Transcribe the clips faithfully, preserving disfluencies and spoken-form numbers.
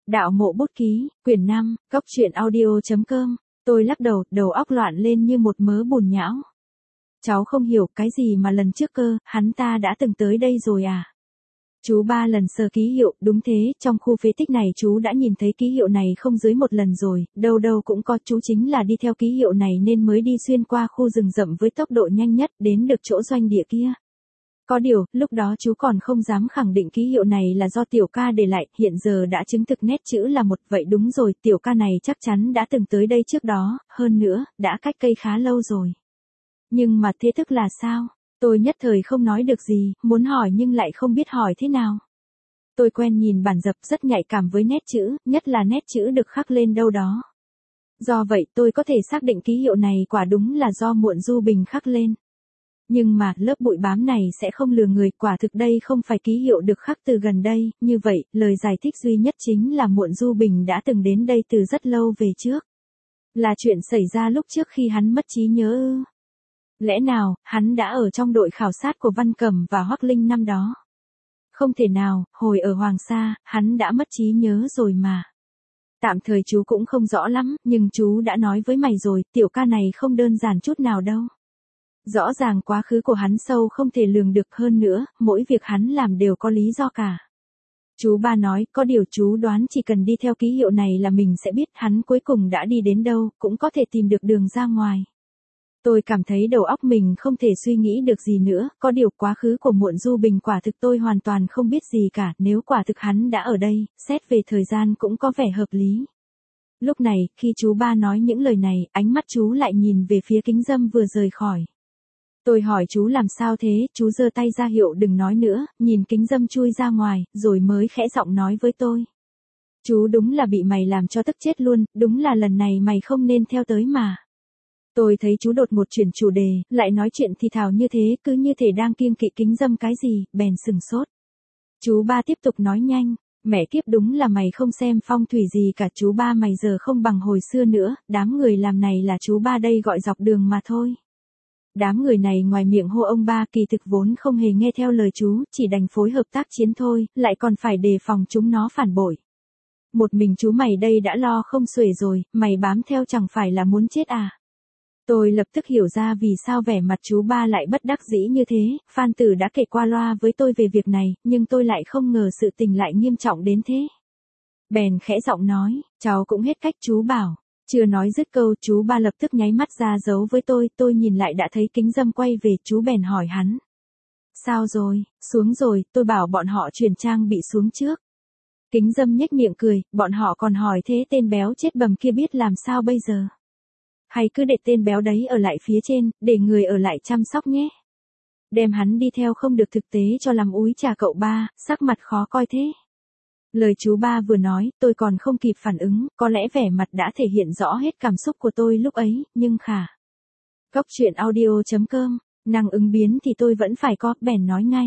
Đạo mộ bút ký, quyển năm, góc truyện audio.com, tôi lắc đầu, đầu óc loạn lên như một mớ bùn nhão. Cháu không hiểu cái gì mà lần trước cơ, hắn ta đã từng tới đây rồi à? Chú ba lần sờ ký hiệu, đúng thế, trong khu phế tích này chú đã nhìn thấy ký hiệu này không dưới một lần rồi, đâu đâu cũng có, chú chính là đi theo ký hiệu này nên mới đi xuyên qua khu rừng rậm với tốc độ nhanh nhất đến được chỗ doanh địa kia. Có điều, lúc đó chú còn không dám khẳng định ký hiệu này là do tiểu ca để lại, hiện giờ đã chứng thực nét chữ là một, vậy đúng rồi, tiểu ca này chắc chắn đã từng tới đây trước đó, hơn nữa, đã cách cây khá lâu rồi. Nhưng mà thế tức là sao? Tôi nhất thời không nói được gì, muốn hỏi nhưng lại không biết hỏi thế nào. Tôi quen nhìn bản dập rất nhạy cảm với nét chữ, nhất là nét chữ được khắc lên đâu đó. Do vậy tôi có thể xác định ký hiệu này quả đúng là do Muộn Du Bình khắc lên. Nhưng mà lớp bụi bám này sẽ không lừa người, quả thực đây không phải ký hiệu được khắc từ gần đây, như vậy, lời giải thích duy nhất chính là Muộn Du Bình đã từng đến đây từ rất lâu về trước. Là chuyện xảy ra lúc trước khi hắn mất trí nhớ ư? Lẽ nào, hắn đã ở trong đội khảo sát của Văn Cẩm và Hoắc Linh năm đó? Không thể nào, hồi ở Hoàng Sa, hắn đã mất trí nhớ rồi mà. Tạm thời chú cũng không rõ lắm, nhưng chú đã nói với mày rồi, tiểu ca này không đơn giản chút nào đâu. Rõ ràng quá khứ của hắn sâu không thể lường được, hơn nữa, mỗi việc hắn làm đều có lý do cả. Chú ba nói, có điều chú đoán chỉ cần đi theo ký hiệu này là mình sẽ biết hắn cuối cùng đã đi đến đâu, cũng có thể tìm được đường ra ngoài. Tôi cảm thấy đầu óc mình không thể suy nghĩ được gì nữa, có điều quá khứ của Muộn Du Bình quả thực tôi hoàn toàn không biết gì cả, nếu quả thực hắn đã ở đây, xét về thời gian cũng có vẻ hợp lý. Lúc này, khi chú ba nói những lời này, ánh mắt chú lại nhìn về phía Kính Dâm vừa rời khỏi. Tôi hỏi chú làm sao thế, chú giơ tay ra hiệu đừng nói nữa, nhìn Kính Dâm chui ra ngoài, rồi mới khẽ giọng nói với tôi. Chú đúng là bị mày làm cho tức chết luôn, đúng là lần này mày không nên theo tới mà. Tôi thấy chú đột một chuyển chủ đề, lại nói chuyện thì thào như thế, cứ như thể đang kiêng kỵ Kính Dâm cái gì, bèn sừng sốt. Chú ba tiếp tục nói nhanh, mẹ kiếp đúng là mày không xem phong thủy gì cả, chú ba mày giờ không bằng hồi xưa nữa, đám người làm này là chú ba đây gọi dọc đường mà thôi. Đám người này ngoài miệng hô ông ba kỳ thực vốn không hề nghe theo lời chú, chỉ đành phối hợp tác chiến thôi, lại còn phải đề phòng chúng nó phản bội. Một mình chú mày đây đã lo không xuể rồi, mày bám theo chẳng phải là muốn chết à? Tôi lập tức hiểu ra vì sao vẻ mặt chú ba lại bất đắc dĩ như thế, Phan Tử đã kể qua loa với tôi về việc này, nhưng tôi lại không ngờ sự tình lại nghiêm trọng đến thế. Bèn khẽ giọng nói, cháu cũng hết cách chú bảo. Chưa nói dứt câu, chú ba lập tức nháy mắt ra dấu với tôi, tôi nhìn lại đã thấy Kính Dâm quay về, chú bèn hỏi hắn. Sao rồi, xuống rồi, tôi bảo bọn họ chuyển trang bị xuống trước. Kính Dâm nhếch miệng cười, bọn họ còn hỏi thế tên béo chết bầm kia biết làm sao bây giờ. Hay cứ để tên béo đấy ở lại phía trên, để người ở lại chăm sóc nhé. Đem hắn đi theo không được thực tế cho làm úi trà cậu ba, sắc mặt khó coi thế. Lời chú ba vừa nói, tôi còn không kịp phản ứng, có lẽ vẻ mặt đã thể hiện rõ hết cảm xúc của tôi lúc ấy, nhưng khả. Góc truyện audio.com, năng ứng biến thì tôi vẫn phải có, bèn nói ngay.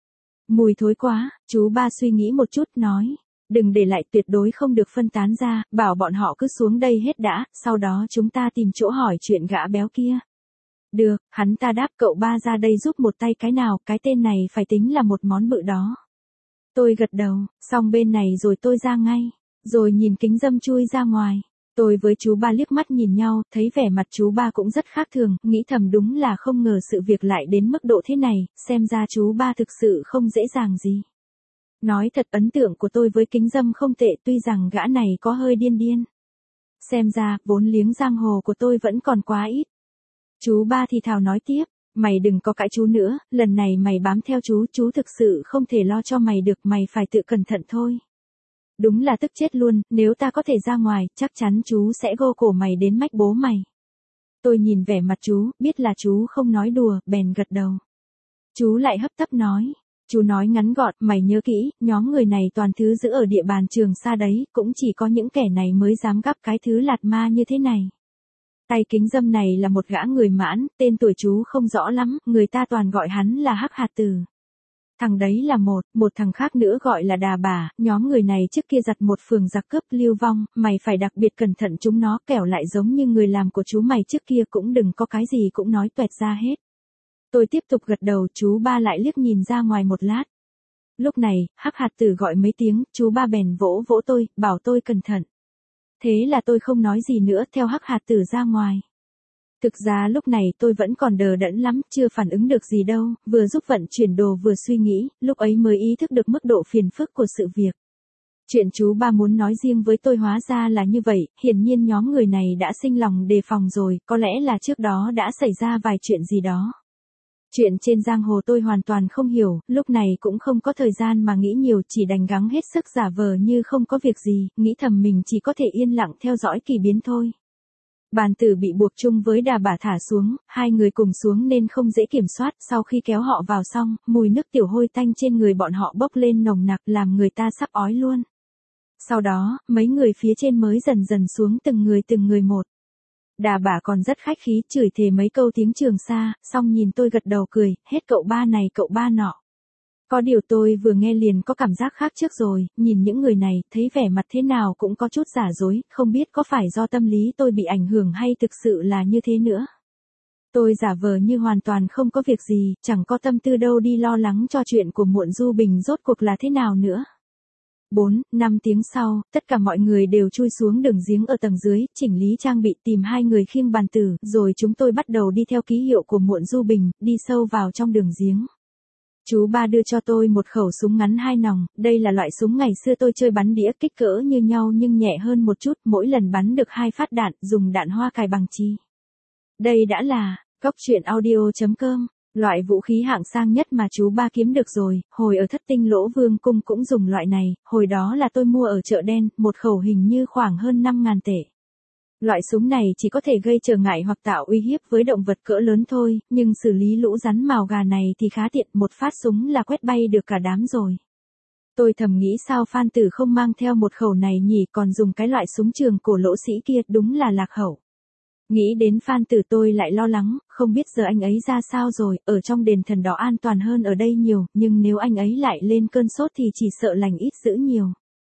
Mùi thối quá, chú ba suy nghĩ một chút, nói. Đừng để lại, tuyệt đối không được phân tán ra, bảo bọn họ cứ xuống đây hết đã, sau đó chúng ta tìm chỗ hỏi chuyện gã béo kia. Được, hắn ta đáp, cậu ba ra đây giúp một tay cái nào, cái tên này phải tính là một món bự đó. Tôi gật đầu, xong bên này rồi tôi ra ngay, rồi nhìn Kính Dâm chui ra ngoài. Tôi với chú ba liếc mắt nhìn nhau, thấy vẻ mặt chú ba cũng rất khác thường, nghĩ thầm đúng là không ngờ sự việc lại đến mức độ thế này, xem ra chú ba thực sự không dễ dàng gì. Nói thật, ấn tượng của tôi với Kính Dâm không tệ, tuy rằng gã này có hơi điên điên. Xem ra, vốn liếng giang hồ của tôi vẫn còn quá ít. Chú ba thì thào nói tiếp, mày đừng có cãi chú nữa, lần này mày bám theo chú, chú thực sự không thể lo cho mày được, mày phải tự cẩn thận thôi. Đúng là tức chết luôn, nếu ta có thể ra ngoài, chắc chắn chú sẽ gô cổ mày đến mách bố mày. Tôi nhìn vẻ mặt chú, biết là chú không nói đùa, bèn gật đầu. Chú lại hấp tấp nói. Chú nói ngắn gọn, mày nhớ kỹ, nhóm người này toàn thứ giữ ở địa bàn Trường Sa đấy, cũng chỉ có những kẻ này mới dám gắp cái thứ lạt ma như thế này. Tay Kính Dâm này là một gã người Mãn, tên tuổi chú không rõ lắm, người ta toàn gọi hắn là Hắc Hạt Tử. Thằng đấy là một, một thằng khác nữa gọi là Đà Bà, nhóm người này trước kia giặt một phường giặc cướp lưu vong, mày phải đặc biệt cẩn thận chúng nó, kẻo lại giống như người làm của chú mày trước kia, cũng đừng có cái gì cũng nói toẹt ra hết. Tôi tiếp tục gật đầu, chú ba lại liếc nhìn ra ngoài một lát. Lúc này, Hắc hạt tử gọi mấy tiếng, chú ba bèn vỗ vỗ tôi, bảo tôi cẩn thận. Thế là tôi không nói gì nữa, theo Hắc hạt tử ra ngoài. Thực ra lúc này tôi vẫn còn đờ đẫn lắm, chưa phản ứng được gì đâu, vừa giúp vận chuyển đồ vừa suy nghĩ, lúc ấy mới ý thức được mức độ phiền phức của sự việc. Chuyện chú ba muốn nói riêng với tôi hóa ra là như vậy, hiển nhiên nhóm người này đã sinh lòng đề phòng rồi, có lẽ là trước đó đã xảy ra vài chuyện gì đó. Chuyện trên giang hồ tôi hoàn toàn không hiểu, lúc này cũng không có thời gian mà nghĩ nhiều, chỉ đành gắng hết sức giả vờ như không có việc gì, nghĩ thầm mình chỉ có thể yên lặng theo dõi kỳ biến thôi. Bàn tử bị buộc chung với đà bả thả xuống, hai người cùng xuống nên không dễ kiểm soát, sau khi kéo họ vào xong, mùi nước tiểu hôi tanh trên người bọn họ bốc lên nồng nặc làm người ta sắp ói luôn. Sau đó, mấy người phía trên mới dần dần xuống từng người từng người một. Đà bả còn rất khách khí, chửi thề mấy câu tiếng Trường Sa, xong nhìn tôi gật đầu cười, hết cậu ba này cậu ba nọ. Có điều tôi vừa nghe liền có cảm giác khác trước rồi, nhìn những người này, thấy vẻ mặt thế nào cũng có chút giả dối, không biết có phải do tâm lý tôi bị ảnh hưởng hay thực sự là như thế nữa. Tôi giả vờ như hoàn toàn không có việc gì, chẳng có tâm tư đâu đi lo lắng cho chuyện của Muộn Du Bình rốt cuộc là thế nào nữa. bốn, năm tiếng sau, tất cả mọi người đều chui xuống đường giếng ở tầng dưới, chỉnh lý trang bị tìm hai người khiêng bàn tử, rồi chúng tôi bắt đầu đi theo ký hiệu của Muộn Du Bình, đi sâu vào trong đường giếng. Chú ba đưa cho tôi một khẩu súng ngắn hai nòng, đây là loại súng ngày xưa tôi chơi bắn đĩa, kích cỡ như nhau nhưng nhẹ hơn một chút, mỗi lần bắn được hai phát đạn, dùng đạn hoa cài bằng chì. Đây đã là, cóc truyện audio chấm com. Loại vũ khí hạng sang nhất mà chú ba kiếm được rồi, hồi ở Thất Tinh Lỗ Vương Cung cũng dùng loại này, hồi đó là tôi mua ở chợ đen, một khẩu hình như khoảng hơn năm ngàn tệ. Loại súng này chỉ có thể gây trở ngại hoặc tạo uy hiếp với động vật cỡ lớn thôi, nhưng xử lý lũ rắn mào gà này thì khá tiện, một phát súng là quét bay được cả đám rồi. Tôi thầm nghĩ sao Phan Tử không mang theo một khẩu này nhỉ, còn dùng cái loại súng trường cổ lỗ sĩ kia, đúng là lạc hậu. Nghĩ đến Phan Tử tôi lại lo lắng, không biết giờ anh ấy ra sao rồi, ở trong đền thần đó an toàn hơn ở đây nhiều, nhưng nếu anh ấy lại lên cơn sốt thì chỉ sợ lành ít dữ nhiều.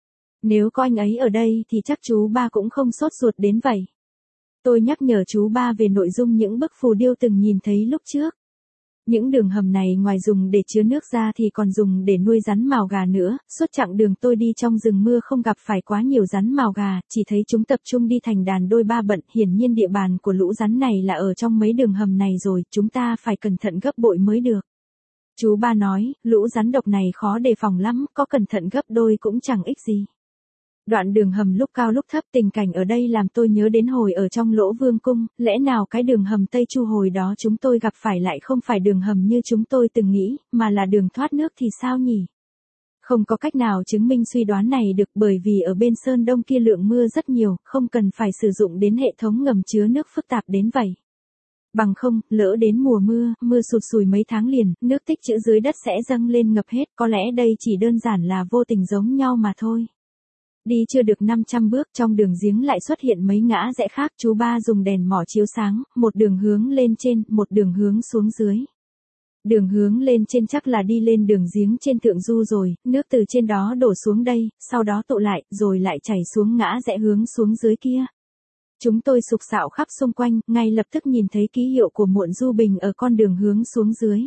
Nếu có anh ấy ở đây thì chắc chú ba cũng không sốt ruột đến vậy. Tôi nhắc nhở chú ba về nội dung những bức phù điêu từng nhìn thấy lúc trước. Những đường hầm này ngoài dùng để chứa nước ra thì còn dùng để nuôi rắn mào gà nữa, suốt chặng đường tôi đi trong rừng mưa không gặp phải quá nhiều rắn mào gà, chỉ thấy chúng tập trung đi thành đàn đôi ba bận, hiển nhiên địa bàn của lũ rắn này là ở trong mấy đường hầm này rồi, chúng ta phải cẩn thận gấp bội mới được. Chú ba nói, lũ rắn độc này khó đề phòng lắm, có cẩn thận gấp đôi cũng chẳng ích gì. Đoạn đường hầm lúc cao lúc thấp, tình cảnh ở đây làm tôi nhớ đến hồi ở trong Lỗ Vương Cung, lẽ nào cái đường hầm Tây Chu hồi đó chúng tôi gặp phải lại không phải đường hầm như chúng tôi từng nghĩ, mà là đường thoát nước thì sao nhỉ? Không có cách nào chứng minh suy đoán này được bởi vì ở bên Sơn Đông kia lượng mưa rất nhiều, không cần phải sử dụng đến hệ thống ngầm chứa nước phức tạp đến vậy. Bằng không, lỡ đến mùa mưa, mưa sụt sùi mấy tháng liền, nước tích trữ dưới đất sẽ dâng lên ngập hết, có lẽ đây chỉ đơn giản là vô tình giống nhau mà thôi. Đi chưa được năm trăm bước, trong đường giếng lại xuất hiện mấy ngã rẽ khác, chú ba dùng đèn mỏ chiếu sáng, một đường hướng lên trên, một đường hướng xuống dưới. Đường hướng lên trên chắc là đi lên đường giếng trên thượng du rồi, nước từ trên đó đổ xuống đây, sau đó tụ lại, rồi lại chảy xuống ngã rẽ hướng xuống dưới kia. Chúng tôi sục sạo khắp xung quanh, ngay lập tức nhìn thấy ký hiệu của Muộn Du Bình ở con đường hướng xuống dưới.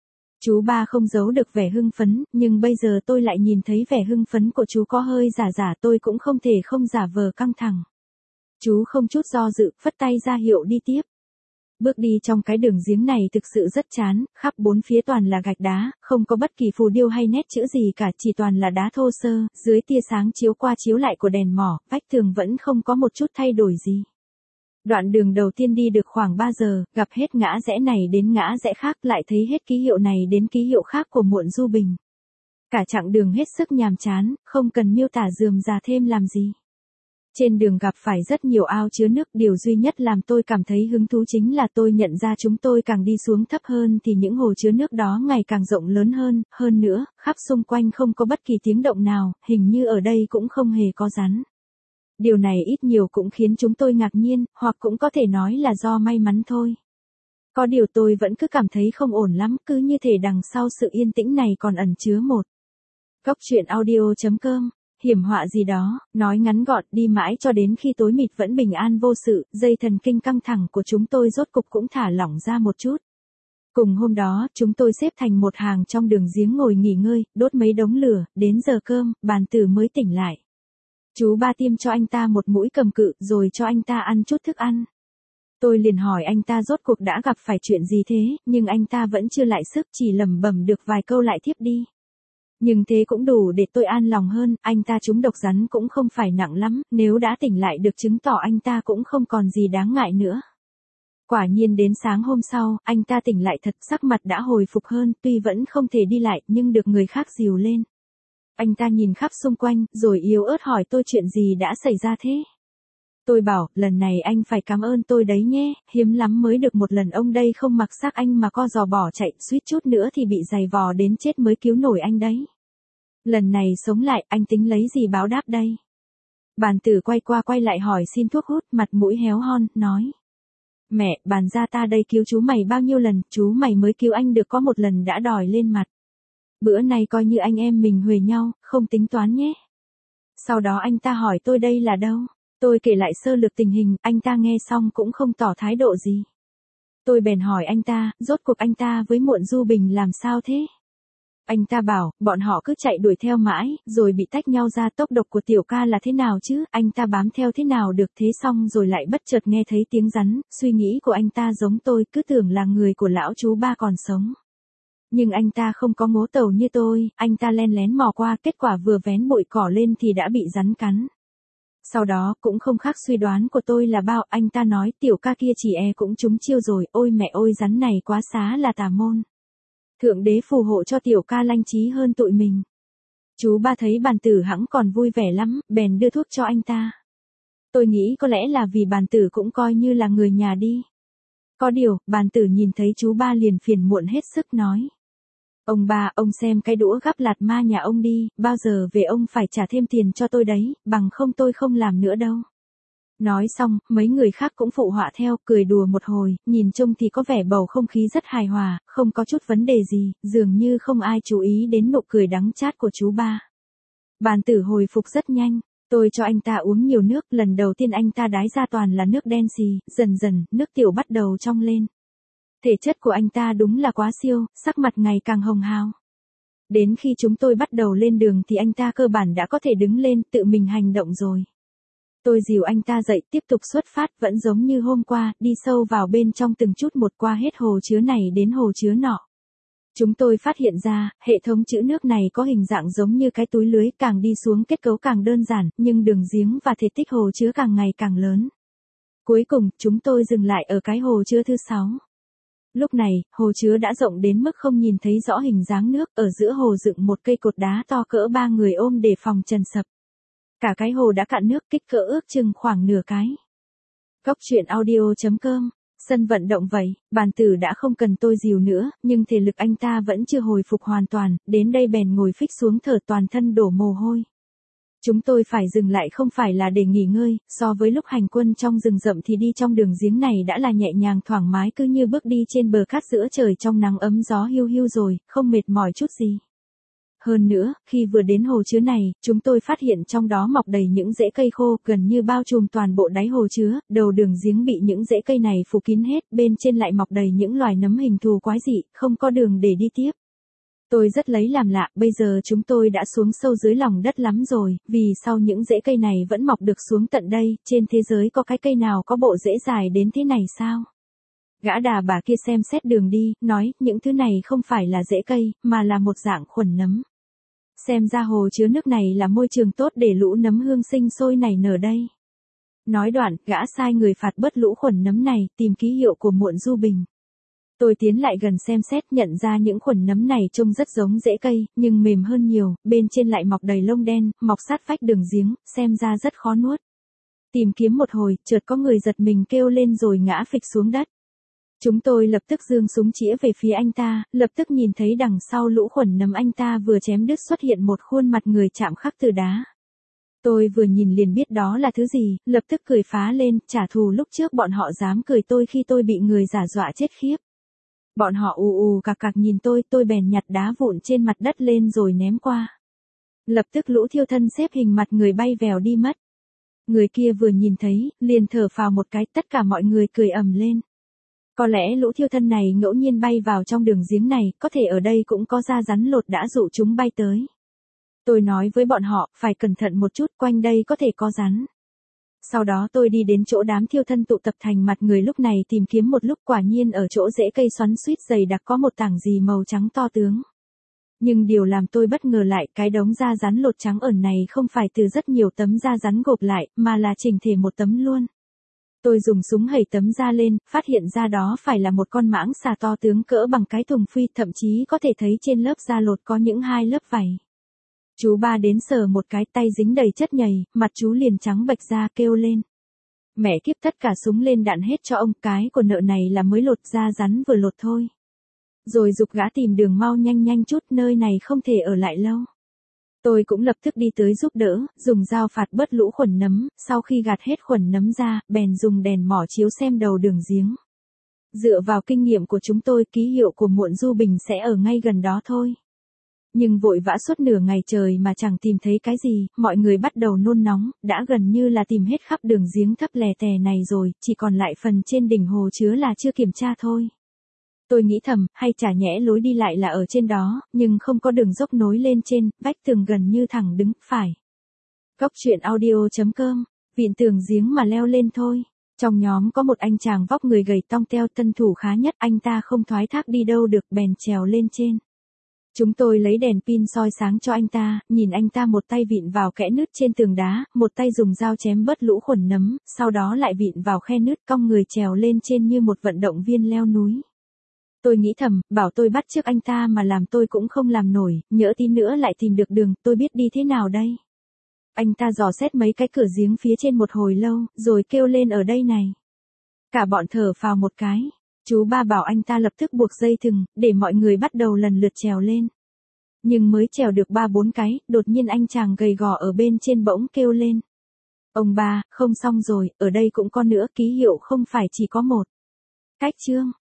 Chú ba không giấu được vẻ hưng phấn, nhưng bây giờ tôi lại nhìn thấy vẻ hưng phấn của chú có hơi giả giả, tôi cũng không thể không giả vờ căng thẳng. Chú không chút do dự, phất tay ra hiệu đi tiếp. Bước đi trong cái đường giếng này thực sự rất chán, khắp bốn phía toàn là gạch đá, không có bất kỳ phù điêu hay nét chữ gì cả, chỉ toàn là đá thô sơ, dưới tia sáng chiếu qua chiếu lại của đèn mỏ, vách tường vẫn không có một chút thay đổi gì. Đoạn đường đầu tiên đi được khoảng ba giờ, gặp hết ngã rẽ này đến ngã rẽ khác, lại thấy hết ký hiệu này đến ký hiệu khác của Muộn Du Bình. Cả chặng đường hết sức nhàm chán, không cần miêu tả rườm rà thêm làm gì. Trên đường gặp phải rất nhiều ao chứa nước, điều duy nhất làm tôi cảm thấy hứng thú chính là tôi nhận ra chúng tôi càng đi xuống thấp hơn thì những hồ chứa nước đó ngày càng rộng lớn hơn, hơn nữa, khắp xung quanh không có bất kỳ tiếng động nào, hình như ở đây cũng không hề có rắn. Điều này ít nhiều cũng khiến chúng tôi ngạc nhiên, hoặc cũng có thể nói là do may mắn thôi. Có điều tôi vẫn cứ cảm thấy không ổn lắm, cứ như thể đằng sau sự yên tĩnh này còn ẩn chứa một. Cóc truyện audio chấm com, hiểm họa gì đó, nói ngắn gọn, đi mãi cho đến khi tối mịt vẫn bình an vô sự, dây thần kinh căng thẳng của chúng tôi rốt cục cũng thả lỏng ra một chút. Cùng hôm đó, chúng tôi xếp thành một hàng trong đường giếng ngồi nghỉ ngơi, đốt mấy đống lửa, đến giờ cơm, bàn tử mới tỉnh lại. Chú ba tiêm cho anh ta một mũi cầm cự, rồi cho anh ta ăn chút thức ăn. Tôi liền hỏi anh ta rốt cuộc đã gặp phải chuyện gì thế, nhưng anh ta vẫn chưa lại sức, chỉ lẩm bẩm được vài câu lại thiếp đi. Nhưng thế cũng đủ để tôi an lòng hơn, anh ta trúng độc rắn cũng không phải nặng lắm, nếu đã tỉnh lại được chứng tỏ anh ta cũng không còn gì đáng ngại nữa. Quả nhiên đến sáng hôm sau, anh ta tỉnh lại thật, sắc mặt đã hồi phục hơn, tuy vẫn không thể đi lại, nhưng được người khác dìu lên. Anh ta nhìn khắp xung quanh, rồi yếu ớt hỏi tôi chuyện gì đã xảy ra thế. Tôi bảo, lần này anh phải cảm ơn tôi đấy nhé, hiếm lắm mới được một lần ông đây không mặc xác anh mà co giò bỏ chạy, suýt chút nữa thì bị giày vò đến chết mới cứu nổi anh đấy. Lần này sống lại, anh tính lấy gì báo đáp đây? Bàn tử quay qua quay lại hỏi xin thuốc hút, mặt mũi héo hon, nói. Mẹ, bàn gia ta đây cứu chú mày bao nhiêu lần, chú mày mới cứu anh được có một lần đã đòi lên mặt. Bữa này coi như anh em mình huề nhau, không tính toán nhé. Sau đó anh ta hỏi tôi đây là đâu? Tôi kể lại sơ lược tình hình, anh ta nghe xong cũng không tỏ thái độ gì. Tôi bèn hỏi anh ta, rốt cuộc anh ta với Muộn Du Bình làm sao thế? Anh ta bảo, bọn họ cứ chạy đuổi theo mãi, rồi bị tách nhau ra. Tốc độ của tiểu ca là thế nào chứ, anh ta bám theo thế nào được. Thế xong rồi lại bất chợt nghe thấy tiếng rắn, suy nghĩ của anh ta giống tôi, cứ tưởng là người của lão chú ba còn sống. Nhưng anh ta không có ngố tàu như tôi, anh ta len lén mò qua, kết quả vừa vén bụi cỏ lên thì đã bị rắn cắn. Sau đó, cũng không khác suy đoán của tôi là bao, anh ta nói tiểu ca kia chỉ e cũng trúng chiêu rồi, ôi mẹ ôi rắn này quá xá là tà môn. Thượng đế phù hộ cho tiểu ca lanh trí hơn tụi mình. Chú ba thấy bàn tử hẵng còn vui vẻ lắm, bèn đưa thuốc cho anh ta. Tôi nghĩ có lẽ là vì bàn tử cũng coi như là người nhà đi. Có điều, bàn tử nhìn thấy chú ba liền phiền muộn hết sức nói. Ông ba, ông xem cái đũa gắp lạt ma nhà ông đi, bao giờ về ông phải trả thêm tiền cho tôi đấy, bằng không tôi không làm nữa đâu. Nói xong, mấy người khác cũng phụ họa theo, cười đùa một hồi, nhìn trông thì có vẻ bầu không khí rất hài hòa, không có chút vấn đề gì, dường như không ai chú ý đến nụ cười đắng chát của chú ba. Bàn tử hồi phục rất nhanh, tôi cho anh ta uống nhiều nước, lần đầu tiên anh ta đái ra toàn là nước đen xì, dần dần, nước tiểu bắt đầu trong lên. Thể chất của anh ta đúng là quá siêu, sắc mặt ngày càng hồng hào. Đến khi chúng tôi bắt đầu lên đường thì anh ta cơ bản đã có thể đứng lên, tự mình hành động rồi. Tôi dìu anh ta dậy tiếp tục xuất phát vẫn giống như hôm qua, đi sâu vào bên trong từng chút một qua hết hồ chứa này đến hồ chứa nọ. Chúng tôi phát hiện ra, hệ thống trữ nước này có hình dạng giống như cái túi lưới, càng đi xuống kết cấu càng đơn giản, nhưng đường giếng và thể tích hồ chứa càng ngày càng lớn. Cuối cùng, chúng tôi dừng lại ở cái hồ chứa thứ sáu. Lúc này, hồ chứa đã rộng đến mức không nhìn thấy rõ hình dáng nước, ở giữa hồ dựng một cây cột đá to cỡ ba người ôm để phòng trần sập. Cả cái hồ đã cạn nước, kích cỡ ước chừng khoảng nửa cái. Góc truyện audio chấm com, sân vận động vậy, bàn tử đã không cần tôi dìu nữa, nhưng thể lực anh ta vẫn chưa hồi phục hoàn toàn, đến đây bèn ngồi phích xuống thở toàn thân đổ mồ hôi. Chúng tôi phải dừng lại không phải là để nghỉ ngơi, so với lúc hành quân trong rừng rậm thì đi trong đường giếng này đã là nhẹ nhàng thoải mái cứ như bước đi trên bờ cát giữa trời trong nắng ấm gió hiu hiu rồi, không mệt mỏi chút gì. Hơn nữa, khi vừa đến hồ chứa này, chúng tôi phát hiện trong đó mọc đầy những rễ cây khô, gần như bao trùm toàn bộ đáy hồ chứa, đầu đường giếng bị những rễ cây này phủ kín hết, bên trên lại mọc đầy những loài nấm hình thù quái dị, không có đường để đi tiếp. Tôi rất lấy làm lạ, bây giờ chúng tôi đã xuống sâu dưới lòng đất lắm rồi, vì sau những rễ cây này vẫn mọc được xuống tận đây, trên thế giới có cái cây nào có bộ rễ dài đến thế này sao? Gã đà bà kia xem xét đường đi, nói, những thứ này không phải là rễ cây, mà là một dạng khuẩn nấm. Xem ra hồ chứa nước này là môi trường tốt để lũ nấm hương sinh sôi nảy nở đây. Nói đoạn, gã sai người phạt bớt lũ khuẩn nấm này, tìm ký hiệu của Muộn Du Bình. Tôi tiến lại gần xem xét nhận ra những khuẩn nấm này trông rất giống rễ cây, nhưng mềm hơn nhiều, bên trên lại mọc đầy lông đen, mọc sát vách đường giếng, xem ra rất khó nuốt. Tìm kiếm một hồi, chợt có người giật mình kêu lên rồi ngã phịch xuống đất. Chúng tôi lập tức giương súng chĩa về phía anh ta, lập tức nhìn thấy đằng sau lũ khuẩn nấm anh ta vừa chém đứt xuất hiện một khuôn mặt người chạm khắc từ đá. Tôi vừa nhìn liền biết đó là thứ gì, lập tức cười phá lên, trả thù lúc trước bọn họ dám cười tôi khi tôi bị người giả dọa chết khiếp. Bọn họ ù ù cạc cạc nhìn tôi, tôi bèn nhặt đá vụn trên mặt đất lên rồi ném qua. Lập tức lũ thiêu thân xếp hình mặt người bay vèo đi mất. Người kia vừa nhìn thấy, liền thở phào một cái, tất cả mọi người cười ầm lên. Có lẽ lũ thiêu thân này ngẫu nhiên bay vào trong đường giếng này, có thể ở đây cũng có da rắn lột đã dụ chúng bay tới. Tôi nói với bọn họ, phải cẩn thận một chút, quanh đây có thể có rắn. Sau đó tôi đi đến chỗ đám thiêu thân tụ tập thành mặt người lúc này tìm kiếm một lúc, quả nhiên ở chỗ rễ cây xoắn xuýt dày đặc có một tảng gì màu trắng to tướng. Nhưng điều làm tôi bất ngờ lại, cái đống da rắn lột trắng ẩn này không phải từ rất nhiều tấm da rắn gộp lại, mà là chỉnh thể một tấm luôn. Tôi dùng súng hẩy tấm da lên, phát hiện ra đó phải là một con mãng xà to tướng cỡ bằng cái thùng phi, thậm chí có thể thấy trên lớp da lột có những hai lớp vảy. Chú ba đến sờ một cái, tay dính đầy chất nhầy, mặt chú liền trắng bệch ra, kêu lên. Mẹ kiếp, tất cả súng lên đạn hết cho ông, cái của nợ này là mới lột da rắn vừa lột thôi. Rồi giục gã tìm đường mau nhanh nhanh chút, nơi này không thể ở lại lâu. Tôi cũng lập tức đi tới giúp đỡ, dùng dao phạt bớt lũ khuẩn nấm, sau khi gạt hết khuẩn nấm ra, bèn dùng đèn mỏ chiếu xem đầu đường giếng. Dựa vào kinh nghiệm của chúng tôi, ký hiệu của muộn du bình sẽ ở ngay gần đó thôi. Nhưng vội vã suốt nửa ngày trời mà chẳng tìm thấy cái gì, mọi người bắt đầu nôn nóng, đã gần như là tìm hết khắp đường giếng thấp lè tè này rồi, chỉ còn lại phần trên đỉnh hồ chứa là chưa kiểm tra thôi. Tôi nghĩ thầm, hay chả nhẽ lối đi lại là ở trên đó, nhưng không có đường dốc nối lên trên, vách tường gần như thẳng đứng, phải. Góc truyện audio chấm com, vịn tường giếng mà leo lên thôi. Trong nhóm có một anh chàng vóc người gầy tong teo, tân thủ khá nhất, anh ta không thoái thác đi đâu được, bèn trèo lên trên. Chúng tôi lấy đèn pin soi sáng cho anh ta, nhìn anh ta một tay vịn vào kẽ nứt trên tường đá, một tay dùng dao chém bớt lũ khuẩn nấm, sau đó lại vịn vào khe nứt, cong người trèo lên trên như một vận động viên leo núi. Tôi nghĩ thầm, bảo tôi bắt chước anh ta mà làm tôi cũng không làm nổi, nhỡ tí nữa lại tìm được đường, tôi biết đi thế nào đây. Anh ta dò xét mấy cái cửa giếng phía trên một hồi lâu, rồi kêu lên ở đây này. Cả bọn thở phào một cái. Chú ba bảo anh ta lập tức buộc dây thừng, để mọi người bắt đầu lần lượt trèo lên. Nhưng mới trèo được ba bốn cái, đột nhiên anh chàng gầy gò ở bên trên bỗng kêu lên. Ông ba, không xong rồi, ở đây cũng có nữa, ký hiệu không phải chỉ có một. Cách chương.